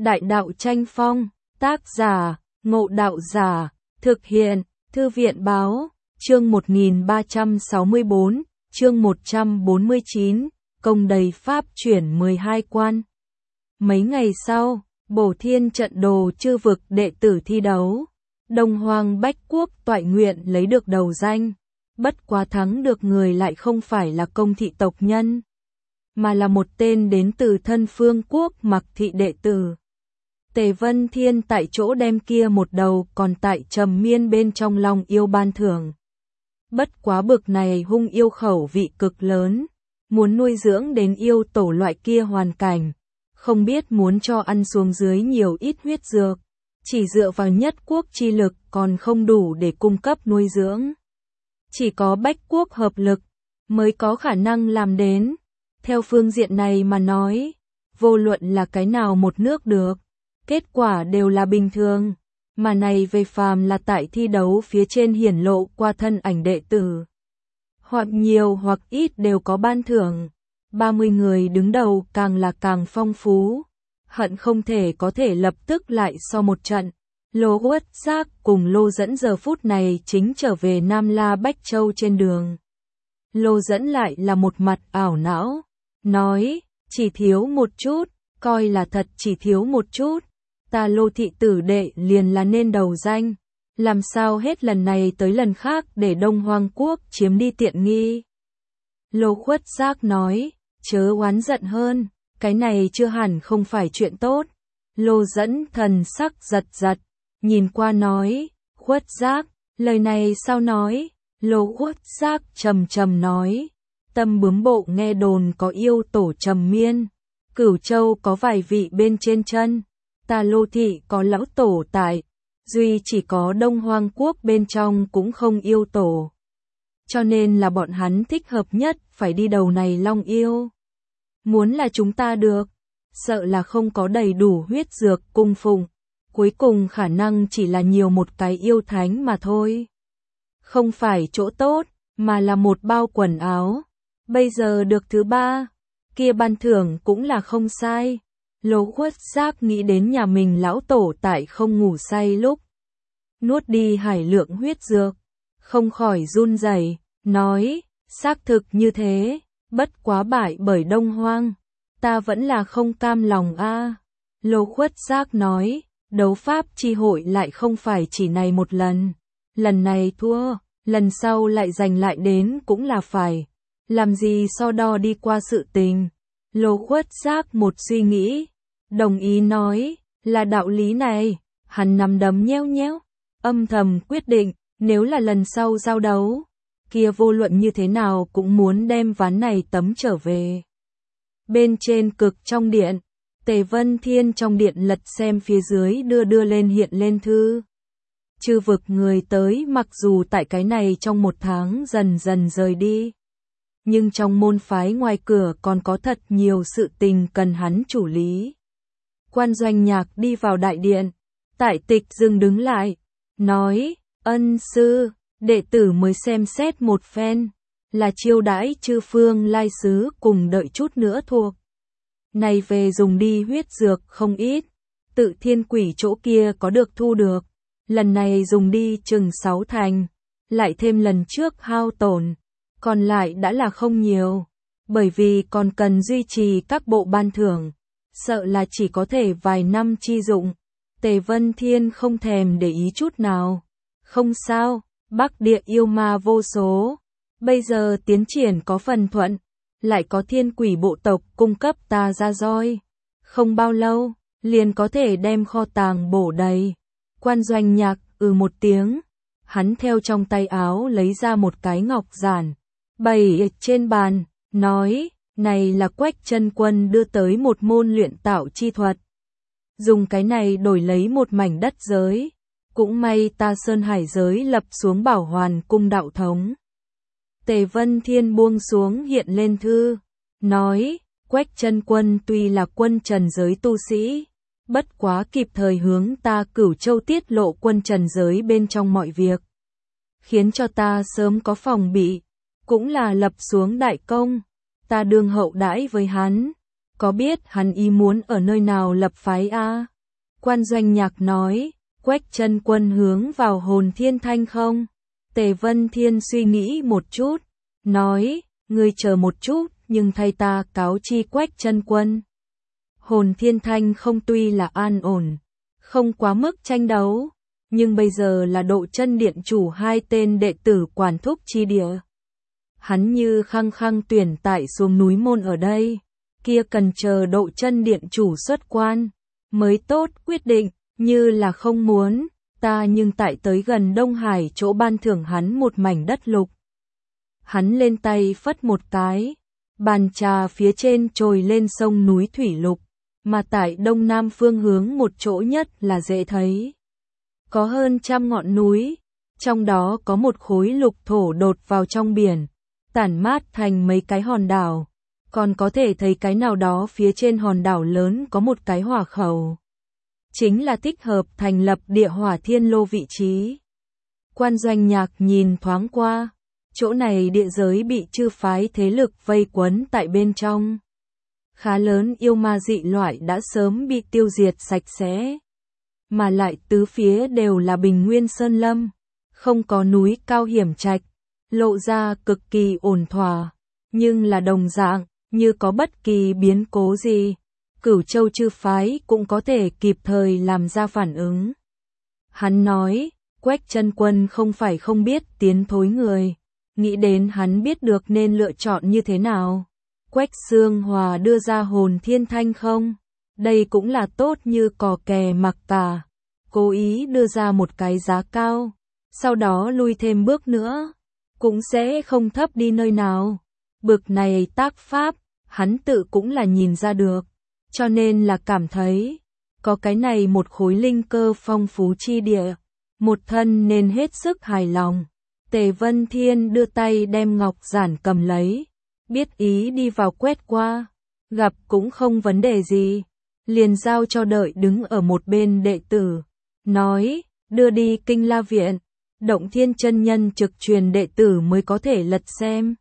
Đại đạo tranh phong, tác giả, Ngộ Đạo Giả, thực hiện, Thư viện báo, chương 1364, chương 149, công đầy pháp chuyển 12 quan. Mấy ngày sau, Bổ Thiên trận đồ chư vực đệ tử thi đấu. Đông Hoang Bách Quốc toại nguyện lấy được đầu danh. Bất quá thắng được người lại không phải là công thị tộc nhân, mà là một tên đến từ thân phương quốc Mặc thị đệ tử. Tề Vân Thiên tại chỗ đem kia một đầu còn tại trầm miên bên trong lòng yêu ban thưởng. Bất quá bực này hung yêu khẩu vị cực lớn, muốn nuôi dưỡng đến yêu tổ loại kia hoàn cảnh, không biết muốn cho ăn xuống dưới nhiều ít huyết dược, chỉ dựa vào nhất quốc chi lực còn không đủ để cung cấp nuôi dưỡng. Chỉ có Bách Quốc hợp lực mới có khả năng làm đến. Theo phương diện này mà nói, vô luận là cái nào một nước được, kết quả đều là bình thường, mà này về phàm là tại thi đấu phía trên hiển lộ qua thân ảnh đệ tử. Hoặc nhiều hoặc ít đều có ban thưởng, 30 người đứng đầu càng là càng phong phú, hận không thể có thể lập tức lại so một trận. Lô Uất Giác cùng Lô Dẫn giờ phút này chính trở về Nam La Bách Châu trên đường. Lô Dẫn lại là một mặt ảo não, nói, chỉ thiếu một chút, coi là thật chỉ thiếu một chút, ta Lô thị tử đệ liền là nên đầu danh, làm sao hết lần này tới lần khác để Đông Hoang Quốc chiếm đi tiện nghi. Lô Khuất Giác nói, chớ oán giận hơn, cái này chưa hẳn không phải chuyện tốt. Lô Dẫn thần sắc giật giật, nhìn qua nói, Khuất Giác, lời này sao nói? Lô Khuất Giác trầm trầm nói, tâm bướm bộ nghe đồn có yêu tổ trầm miên, Cửu Châu có vài vị bên trên chân, ta Lô thị có lão tổ tại, duy chỉ có Đông Hoang Quốc bên trong cũng không yêu tổ. Cho nên là bọn hắn thích hợp nhất phải đi đầu này long yêu. Muốn là chúng ta được, sợ là không có đầy đủ huyết dược cung phụng, cuối cùng khả năng chỉ là nhiều một cái yêu thánh mà thôi. Không phải chỗ tốt, mà là một bao quần áo. Bây giờ được thứ ba, kia ban thưởng cũng là không sai. Lô Khuất Giác nghĩ đến nhà mình lão tổ tại không ngủ say lúc nuốt đi hải lượng huyết dược, không khỏi run rẩy, nói, xác thực như thế, bất quá bại bởi Đông Hoang, ta vẫn là không cam lòng a. Lô Khuất Giác nói, đấu pháp chi hội lại không phải chỉ này một lần, lần này thua, lần sau lại giành lại đến cũng là phải, làm gì so đo đi qua sự tình. Lô Khuất Giác một suy nghĩ, đồng ý nói, là đạo lý này, hắn nắm đấm nheo nheo, âm thầm quyết định, nếu là lần sau giao đấu, kia vô luận như thế nào cũng muốn đem ván này tấm trở về. Bên trên cực trong điện, Tề Vân Thiên trong điện lật xem phía dưới đưa lên hiện lên thư. Chư vực người tới mặc dù tại cái này trong một tháng dần dần rời đi, nhưng trong môn phái ngoài cửa còn có thật nhiều sự tình cần hắn chủ lý. Quan Doanh Nhạc đi vào đại điện, Tại Tịch dừng đứng lại, nói, ân sư, đệ tử mới xem xét một phen, là chiêu đãi chư phương lai sứ cùng đợi chút nữa thuộc. Này về dùng đi huyết dược không ít, tự thiên quỷ chỗ kia có được thu được, lần này dùng đi chừng 6 thành, lại thêm lần trước hao tổn, còn lại đã là không nhiều, bởi vì còn cần duy trì các bộ ban thưởng, sợ là chỉ có thể vài năm chi dụng. Tề Vân Thiên không thèm để ý chút nào, không sao, Bắc địa yêu ma vô số, bây giờ tiến triển có phần thuận, lại có thiên quỷ bộ tộc cung cấp ta ra roi, không bao lâu, liền có thể đem kho tàng bổ đầy. Quan Doanh Nhạc một tiếng, hắn theo trong tay áo lấy ra một cái ngọc giản, bày trên bàn, nói, này là Quách Chân Quân đưa tới một môn luyện tạo chi thuật. Dùng cái này đổi lấy một mảnh đất giới, cũng may ta Sơn Hải giới lập xuống Bảo Hoàn cung đạo thống. Tề Vân Thiên buông xuống hiện lên thư, nói, Quách Chân Quân tuy là quân trần giới tu sĩ, bất quá kịp thời hướng ta Cửu Châu tiết lộ quân trần giới bên trong mọi việc, khiến cho ta sớm có phòng bị, cũng là lập xuống đại công, ta đương hậu đãi với hắn, có biết hắn ý muốn ở nơi nào lập phái a? Quan Doanh Nhạc nói, Quách Chân Quân hướng vào Hồn Thiên Thanh không? Tề Vân Thiên suy nghĩ một chút, nói, ngươi chờ một chút, nhưng thay ta cáo chi Quách Chân Quân. Hồn Thiên Thanh không tuy là an ổn, không quá mức tranh đấu, nhưng bây giờ là Độ Chân Điện chủ hai tên đệ tử quản thúc chi địa. Hắn như khăng khăng tuyển tại xuống núi môn ở đây, kia cần chờ Độ Chân Điện chủ xuất quan mới tốt quyết định, như là không muốn, ta nhưng tại tới gần Đông Hải chỗ ban thưởng hắn một mảnh đất lục. Hắn lên tay phất một cái, bàn trà phía trên trồi lên sông núi thủy lục, mà tại đông nam phương hướng một chỗ nhất là dễ thấy. Có hơn 100 ngọn núi, trong đó có một khối lục thổ đột vào trong biển, tản mát thành mấy cái hòn đảo, còn có thể thấy cái nào đó phía trên hòn đảo lớn có một cái hỏa khẩu. Chính là thích hợp thành lập địa hỏa thiên lô vị trí. Quan Doanh Nhạc nhìn thoáng qua, chỗ này địa giới bị chư phái thế lực vây quấn tại bên trong. Khá lớn yêu ma dị loại đã sớm bị tiêu diệt sạch sẽ. Mà lại tứ phía đều là bình nguyên sơn lâm, không có núi cao hiểm trạch, lộ ra cực kỳ ổn thỏa, nhưng là đồng dạng, như có bất kỳ biến cố gì, Cửu Châu chư phái cũng có thể kịp thời làm ra phản ứng. Hắn nói, Quách Chân Quân không phải không biết tiến thối người, nghĩ đến hắn biết được nên lựa chọn như thế nào. Quách Xương Hòa đưa ra Hồn Thiên Thanh không? Đây cũng là tốt như cò kè mặc cả. Cố ý đưa ra một cái giá cao, sau đó lui thêm bước nữa, cũng sẽ không thấp đi nơi nào. Bực này tác pháp, hắn tự cũng là nhìn ra được, cho nên là cảm thấy, có cái này một khối linh cơ phong phú chi địa, một thân nên hết sức hài lòng. Tề Vân Thiên đưa tay đem ngọc giản cầm lấy, biết ý đi vào quét qua, gặp cũng không vấn đề gì, liền giao cho đợi đứng ở một bên đệ tử, nói, đưa đi Kinh La Viện, Động Thiên chân nhân trực truyền đệ tử mới có thể lật xem.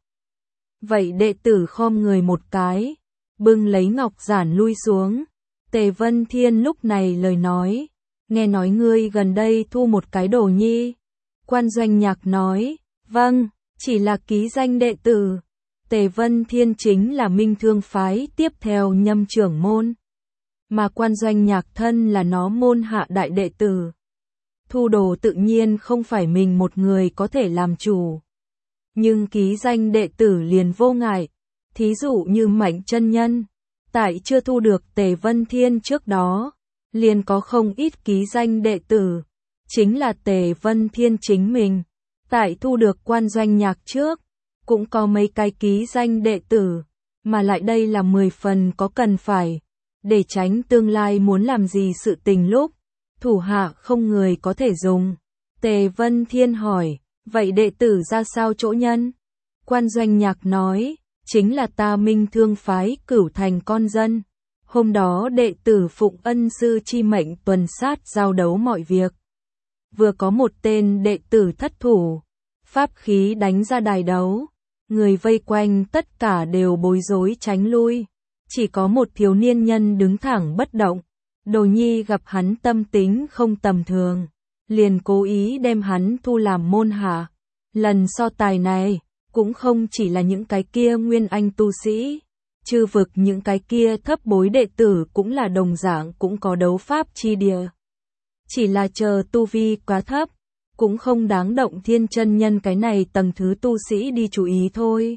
Vậy đệ tử khom người một cái, bưng lấy ngọc giản lui xuống. Tề Vân Thiên lúc này lời nói, nghe nói ngươi gần đây thu một cái đồ nhi. Quan Doanh Nhạc nói, vâng, chỉ là ký danh đệ tử. Tề Vân Thiên chính là Minh Thương phái tiếp theo nhâm trưởng môn, mà Quan Doanh Nhạc thân là nó môn hạ đại đệ tử. Thu đồ tự nhiên không phải mình một người có thể làm chủ, nhưng ký danh đệ tử liền vô ngại. Thí dụ như Mạnh chân nhân, tại chưa thu được Tề Vân Thiên trước đó, liền có không ít ký danh đệ tử, chính là Tề Vân Thiên chính mình. Tại thu được Quan Doanh Nhạc trước, cũng có mấy cái ký danh đệ tử, mà lại đây là 10 phần có cần phải, để tránh tương lai muốn làm gì sự tình lúc, thủ hạ không người có thể dùng. Tề Vân Thiên hỏi, vậy đệ tử ra sao chỗ nhân? Quan Doanh Nhạc nói, chính là ta Minh Thương phái Cửu Thành con dân. Hôm đó đệ tử phụng ân sư chi mệnh tuần sát giao đấu mọi việc. Vừa có một tên đệ tử thất thủ, pháp khí đánh ra đài đấu, người vây quanh tất cả đều bối rối tránh lui, chỉ có một thiếu niên nhân đứng thẳng bất động. Đồ nhi gặp hắn tâm tính không tầm thường, liền cố ý đem hắn thu làm môn hạ. Lần so tài này, cũng không chỉ là những cái kia nguyên anh tu sĩ, chư vực những cái kia thấp bối đệ tử cũng là đồng dạng cũng có đấu pháp chi địa. Chỉ là chờ tu vi quá thấp, cũng không đáng Động Thiên chân nhân cái này tầng thứ tu sĩ đi chú ý thôi.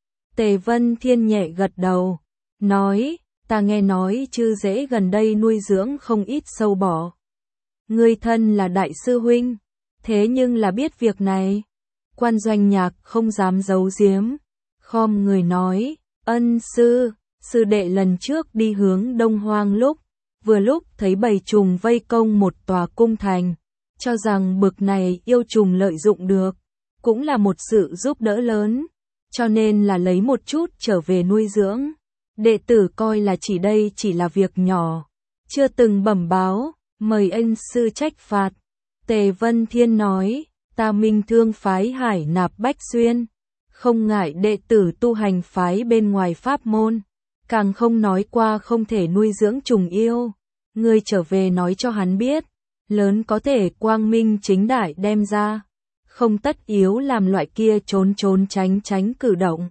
Tề Vân Thiên nhẹ gật đầu, nói, ta nghe nói chư dễ gần đây nuôi dưỡng không ít sâu bọ. Ngươi thân là đại sư huynh, thế nhưng là biết việc này. Quan Doanh Nhạc không dám giấu giếm, khom người nói, ân sư, sư đệ lần trước đi hướng Đông Hoang vừa lúc thấy bầy trùng vây công một tòa cung thành, cho rằng bực này yêu trùng lợi dụng được, cũng là một sự giúp đỡ lớn, cho nên là lấy một chút trở về nuôi dưỡng. Đệ tử coi là chỉ đây chỉ là việc nhỏ, chưa từng bẩm báo, mời ân sư trách phạt. Tề Vân Thiên nói, ta Minh Thương phái Hải Nạp Bách Xuyên, không ngại đệ tử tu hành phái bên ngoài pháp môn, càng không nói qua không thể nuôi dưỡng trùng yêu. ngươi trở về nói cho hắn biết, lớn có thể quang minh chính đại đem ra, không tất yếu làm loại kia trốn trốn tránh tránh cử động.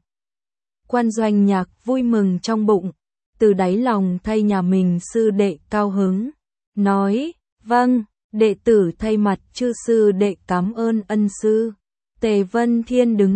Quan Doanh Nhạc vui mừng trong bụng, từ đáy lòng thay nhà mình sư đệ cao hứng, nói, vâng, đệ tử thay mặt chư sư đệ cảm ơn ân sư. Tề Vân Thiên đứng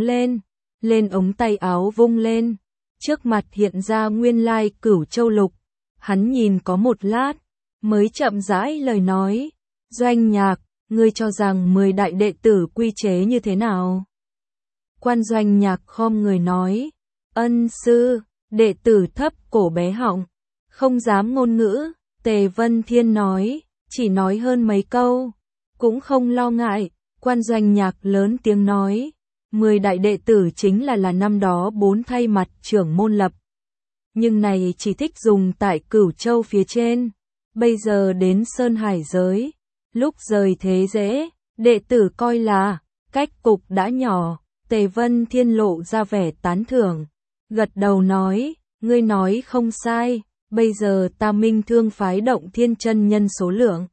lên ống tay áo vung lên, trước mặt hiện ra nguyên lai Cửu Châu Lục, hắn nhìn có một lát, mới chậm rãi lời nói, Doanh Nhạc, ngươi cho rằng 10 đại đệ tử quy chế như thế nào? Quan Doanh Nhạc khom người nói, ân sư, đệ tử thấp cổ bé họng, không dám ngôn ngữ. Tề Vân Thiên nói, chỉ nói hơn mấy câu, cũng không lo ngại. Quan Doanh Nhạc lớn tiếng nói, 10 đại đệ tử chính là năm đó 4 thay mặt trưởng môn lập. Nhưng này chỉ thích dùng tại Cửu Châu phía trên, bây giờ đến Sơn Hải giới, lúc rời thế dễ, đệ tử coi là, cách cục đã nhỏ. Tề Vân Thiên lộ ra vẻ tán thưởng, gật đầu nói, ngươi nói không sai, bây giờ ta Minh Thương phái Động Thiên chân nhân số lượng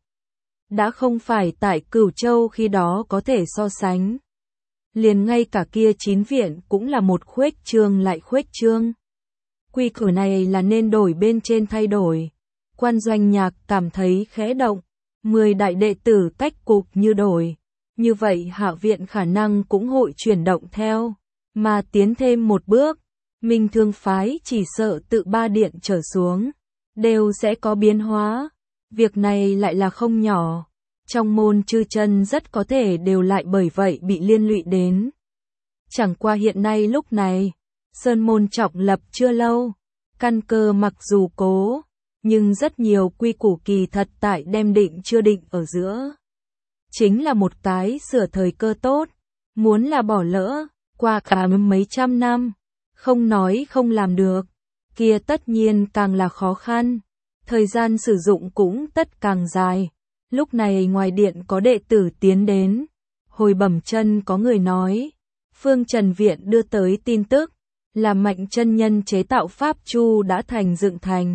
đã không phải tại Cửu Châu khi đó có thể so sánh. Liền ngay cả kia 9 viện cũng là một khuếch trương lại khuếch trương. Quy củ này là nên đổi bên trên thay đổi. Quan Doanh Nhạc cảm thấy khẽ động, 10 đại đệ tử cách cục như đổi. Như vậy hạ viện khả năng cũng hội chuyển động theo, mà tiến thêm một bước. Minh Thương phái chỉ sợ tự 3 điện trở xuống, đều sẽ có biến hóa. Việc này lại là không nhỏ. Trong môn chư chân rất có thể đều lại bởi vậy bị liên lụy đến. Chẳng qua hiện nay lúc này, Sơn môn trọng lập chưa lâu, căn cơ mặc dù cố, nhưng rất nhiều quy củ kỳ thật tại đem định chưa định ở giữa. Chính là một cái sửa thời cơ tốt, muốn là bỏ lỡ, qua cả mấy trăm năm, không nói không làm được, kia tất nhiên càng là khó khăn, thời gian sử dụng cũng tất càng dài. Lúc này ngoài điện có đệ tử tiến đến, hồi bẩm chân có người nói, Phương Trần Viện đưa tới tin tức, là Mạnh chân nhân chế tạo pháp chu đã dựng thành.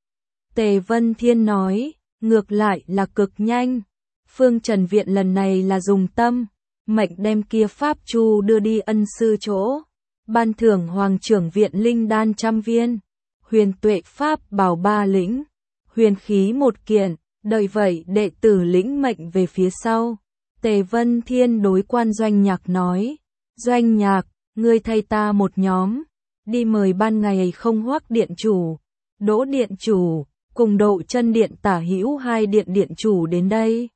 Tề Vân Thiên nói, ngược lại là cực nhanh, Phương Trần Viện lần này là dùng tâm, mệnh đem kia pháp chu đưa đi ân sư chỗ, ban thưởng Hoàng trưởng viện linh đan 100 viên, huyền tuệ pháp bảo 3 lĩnh, huyền khí 1 kiện. Đợi vậy đệ tử lĩnh mệnh về phía sau. Tề Vân Thiên đối Quan Doanh Nhạc nói, Doanh Nhạc, ngươi thay ta một nhóm, đi mời ban ngày không Hoắc điện chủ, Đỗ điện chủ, cùng Độ Chân điện tả hữu 2 điện điện chủ đến đây.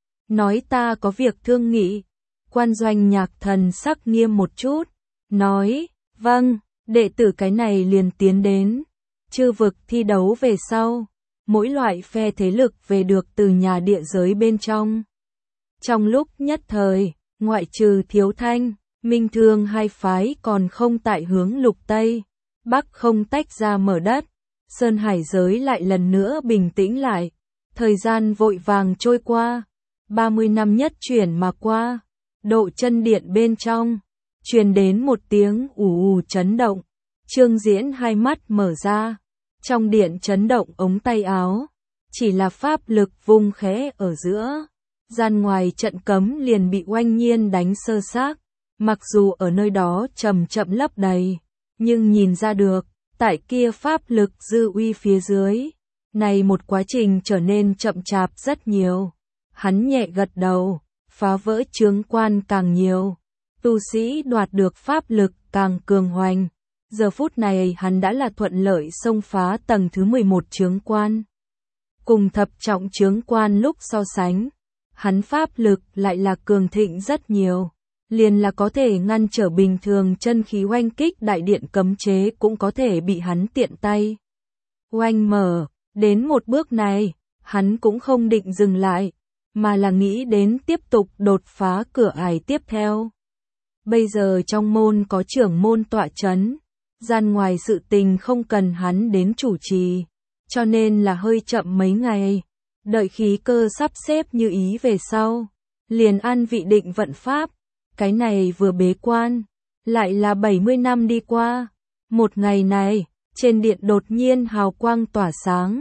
Nói ta có việc thương nghị. Quan Doanh Nhạc thần sắc nghiêm một chút, nói, vâng, đệ tử cái này liền tiến đến. Chư vực thi đấu về sau, mỗi loại phe thế lực về được từ nhà địa giới bên trong. Trong lúc nhất thời, ngoại trừ Thiếu Thanh, Minh Thương hai phái còn không tại hướng Lục Tây, Bắc không tách ra mở đất, Sơn Hải giới lại lần nữa bình tĩnh lại. Thời gian vội vàng trôi qua, 30 năm nhất chuyển mà qua, Độ Chân điện bên trong, truyền đến một tiếng ù ù chấn động, Trương Diễn hai mắt mở ra. Trong điện chấn động ống tay áo, chỉ là pháp lực vung khẽ ở giữa, gian ngoài trận cấm liền bị oanh nhiên đánh sơ xác, mặc dù ở nơi đó chậm chậm lấp đầy, nhưng nhìn ra được, tại kia pháp lực dư uy phía dưới, này một quá trình trở nên chậm chạp rất nhiều. Hắn nhẹ gật đầu, phá vỡ chướng quan càng nhiều, tu sĩ đoạt được pháp lực càng cường hoành. Giờ phút này hắn đã là thuận lợi xông phá tầng thứ 11 chướng quan. Cùng thập trọng chướng quan lúc so sánh, hắn pháp lực lại là cường thịnh rất nhiều. Liền là có thể ngăn trở bình thường chân khí oanh kích đại điện cấm chế cũng có thể bị hắn tiện tay oanh mở. Đến một bước này, hắn cũng không định dừng lại, mà là nghĩ đến tiếp tục đột phá cửa ải tiếp theo. Bây giờ trong môn có trưởng môn tọa chấn, gian ngoài sự tình không cần hắn đến chủ trì, cho nên là hơi chậm mấy ngày, đợi khí cơ sắp xếp như ý về sau, liền an vị định vận pháp, cái này vừa bế quan, lại là 70 năm đi qua, một ngày này, trên điện đột nhiên hào quang tỏa sáng,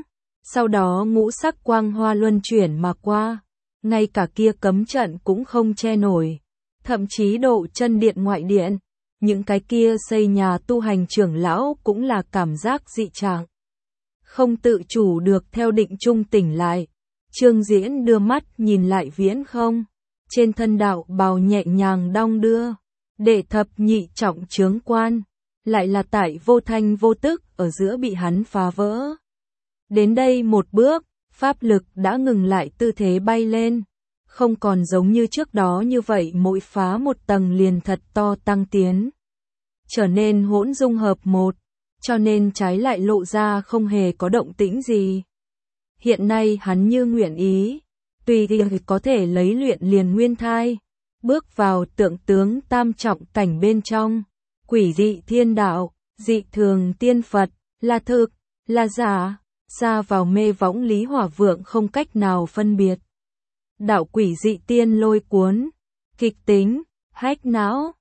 Sau đó ngũ sắc quang hoa luân chuyển mà qua, ngay cả kia cấm trận cũng không che nổi. Thậm chí độ chân điện ngoại điện, những cái kia xây nhà tu hành trưởng lão cũng là cảm giác dị trạng. Không tự chủ được theo định trung tỉnh lại. Trương Diễn đưa mắt nhìn lại Viễn Không, trên thân đạo bào nhẹ nhàng đong đưa, đệ thập nhị trọng chướng quan, lại là tại vô thanh vô tức ở giữa bị hắn phá vỡ. Đến đây một bước, pháp lực đã ngừng lại tư thế bay lên, không còn giống như trước đó như vậy mỗi phá một tầng liền thật to tăng tiến. Trở nên hỗn dung hợp một, cho nên trái lại lộ ra không hề có động tĩnh gì. Hiện nay hắn như nguyện ý, tùy thì có thể lấy luyện liền nguyên thai, bước vào tượng tướng tam trọng cảnh bên trong, quỷ dị thiên đạo, dị thường tiên Phật, là thực, là giả, ra vào mê võng Lý Hỏa Vượng không cách nào phân biệt. Đạo quỷ dị tiên lôi cuốn, kịch tính, hách não,